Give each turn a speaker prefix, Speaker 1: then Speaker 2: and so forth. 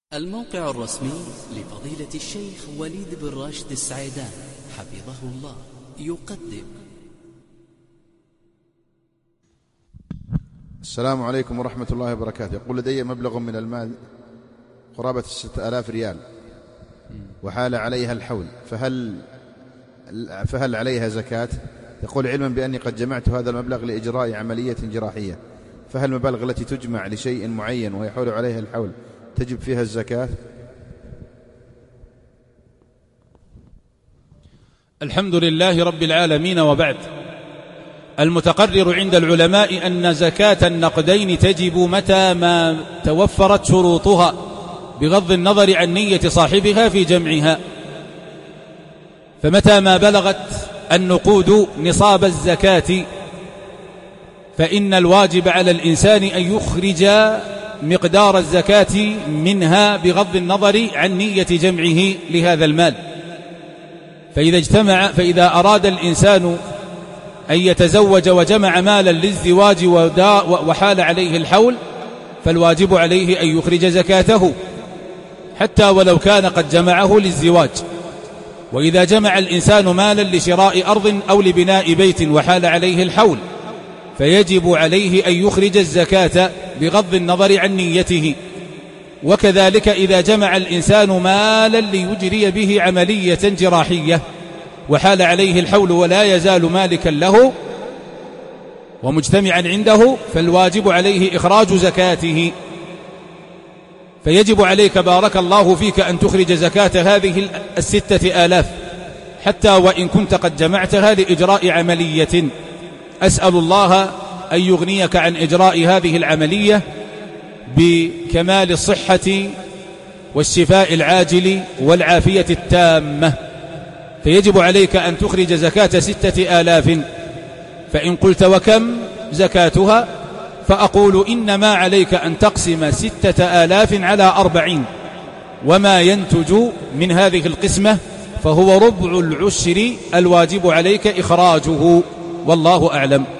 Speaker 1: الموقع الرسمي لفضيلة الشيخ وليد بن راشد السعيدان حفظه الله يقدم.
Speaker 2: السلام عليكم ورحمة الله وبركاته. يقول: لدي مبلغ من المال قرابة 6000 ريال وحال عليها الحول، فهل عليها زكاة؟ يقول: علما بأني قد جمعت هذا المبلغ لإجراء عملية جراحية، فهل المبالغ التي تجمع لشيء معين ويحول عليها الحول تجب فيها الزكاة؟
Speaker 3: الحمد لله رب العالمين، وبعد. المتقرر عند العلماء أن زكاة النقدين تجب متى ما توفرت شروطها، بغض النظر عن نية صاحبها في جمعها. فمتى ما بلغت النقود نصاب الزكاة فإن الواجب على الإنسان أن يخرج مقدار الزكاة منها بغض النظر عن نية جمعه لهذا المال. فإذا أراد الإنسان أن يتزوج وجمع مالا للزواج وحال عليه الحول، فالواجب عليه أن يخرج زكاته حتى ولو كان قد جمعه للزواج. وإذا جمع الإنسان مالا لشراء أرض أو لبناء بيت وحال عليه الحول، فيجب عليه أن يخرج الزكاة بغض النظر عن نيته. وكذلك إذا جمع الإنسان مالا ليجري به عملية جراحية وحال عليه الحول ولا يزال مالكا له ومجتمعا عنده، فالواجب عليه إخراج زكاته. فيجب عليك بارك الله فيك أن تخرج زكاة هذه 6000 حتى وإن كنت قد جمعتها لإجراء عملية. أسأل الله أن يغنيك عن إجراء هذه العملية بكمال الصحة والشفاء العاجل والعافية التامة. فيجب عليك أن تخرج زكاة 6000. فإن قلت وكم زكاتها، فأقول إنما عليك أن تقسم 6000 على 40، وما ينتج من هذه القسمة فهو ربع العشر الواجب عليك إخراجه، والله أعلم.